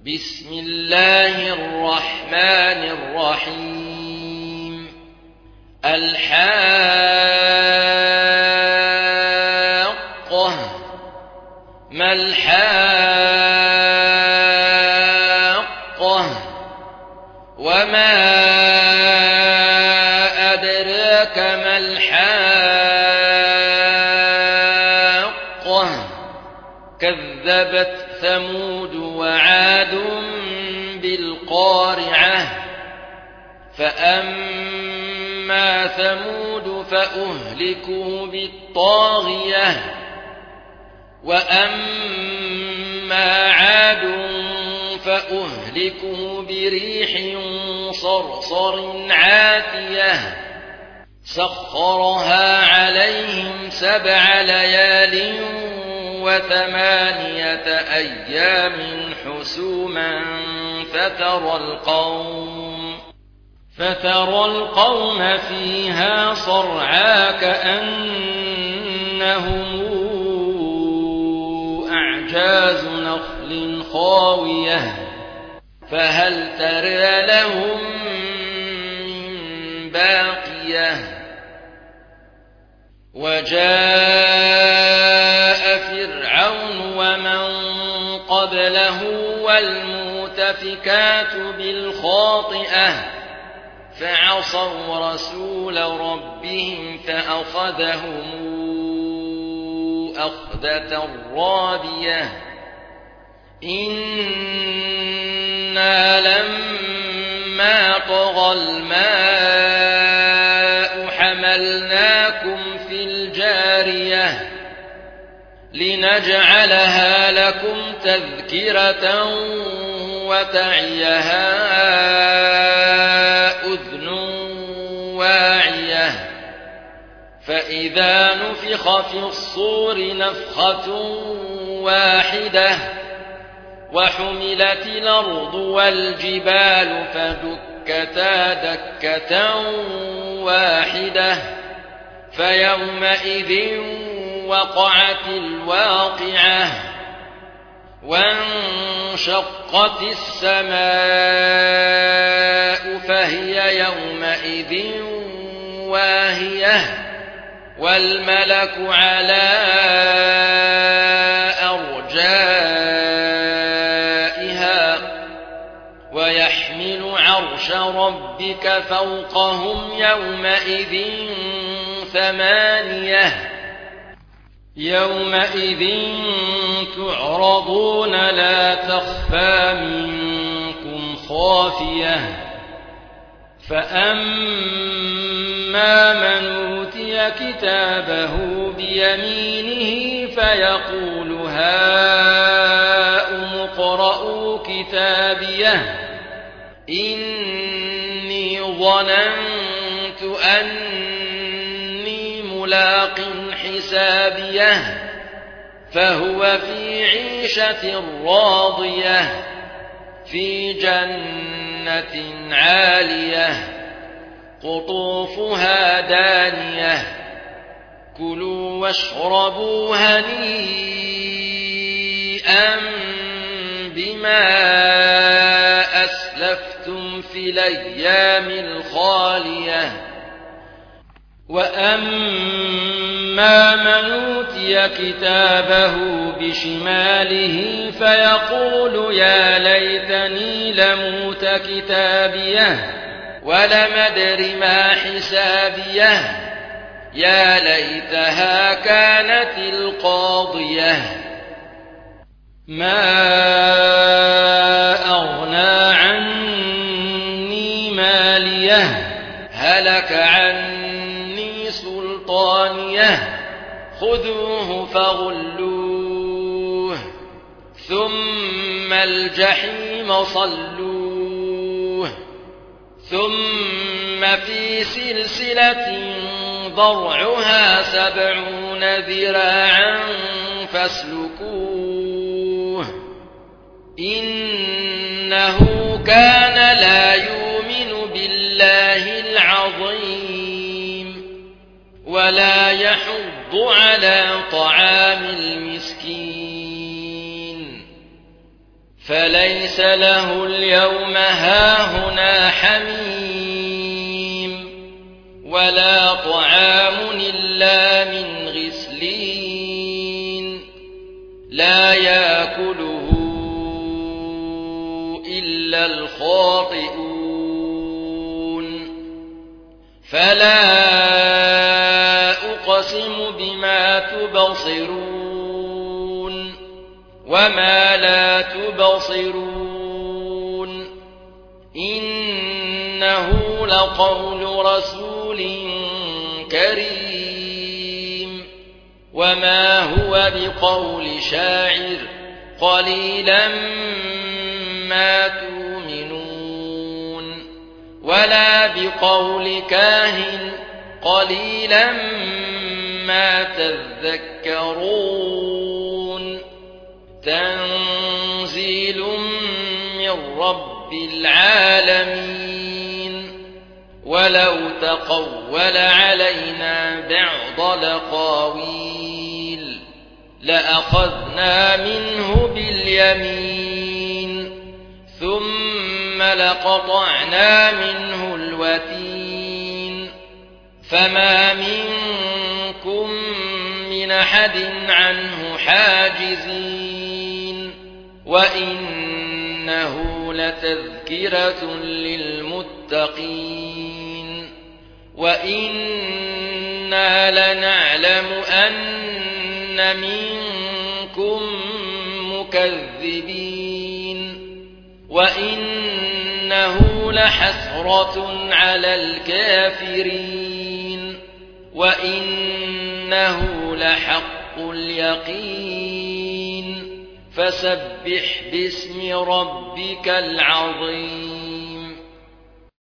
بسم الله الرحمن الرحيم الحاقة ما الحاقة وما أدراك ما الحاقة كذبت ثمود وعاد بالقارعة فأما ثمود فأهلكوا بالطاغية وأما عاد فأهلكوا بريح صرصر عاتية سخرها عليهم 7 ليال و8 أيام حسوما فترى القوم فيها صرعى كأنهم أعجاز نخل خاوية فهل ترى لهم من باقية وجاء فرعون ومن قبله والمؤتفكات بالخاطئة فعصوا رسول ربهم فأخذهم أخذة رابية إنا لما طغى الماء حملناكم في الجارية لنجعلها لكم تذكرة وتعيها أذن واعية فإذا نفخ في الصور نفخة واحدة وحملت الأرض والجبال فدكتا دكة واحدة فيومئذ وقعت الواقعة وانشقت السماء فهي يومئذ واهية والملك على أرجائها ويحمل عرش ربك فوقهم يومئذ 8 يومئذ تعرضون لا تخفى منكم خافية فأما من أوتي كتابه بيمينه فيقول هاؤم اقرءوا كتابيه إني ظننت أني ملاق حسابيه فهو في عيشة راضية في جنة عالية قطوفها دانية كلوا واشربوا هنيئا بما أسلفتم في الأيام الخالية وأما من أوتي كتابه بشماله فيقول يا ليتني لموت كتابيه ولم أدر ما حسابيه يا ليتها كانت القاضية ما أغنى عني ماليه هلك عني سلطانيه خذوه فغلوه ثم الجحيم صلوه ثم في سلسلة ضرعها 70 ذراعا فاسلكوه إنه كان لا يؤمن بالله العظيم ولا يحض على طعام المسكين فليس ليس له اليوم هاهنا حميم ولا طعام إلا من غسلين لا يأكله إلا الخاطئون فلا أقسم بما تبصرون وما لا تبصرون إنه لقول رسول كريم وما هو بقول شاعر قليلا ما تؤمنون ولا بقول كاهن قليلا ما تذكرون تنزيل من رب العالمين ولو تقول علينا بعض الأقاويل لأخذنا منه باليمين ثم لقطعنا منه الوتين فما منكم من أحد عنه حاجزين وإنه لتذكرة للمتقين وإنا لنعلم أن منكم مكذبين وإنه لحسرة على الكافرين وإنه لحق اليقين فسبح باسم ربك العظيم